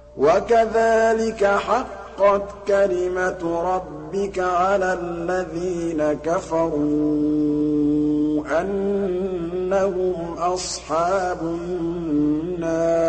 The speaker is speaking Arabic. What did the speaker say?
وَكَذَٰلِكَ حَقَّتْ كَلِمَةُ رَبِّكَ عَلَى الَّذِينَ كَفَرُوا أَنَّهُمْ أَصْحَابُ النَّارِ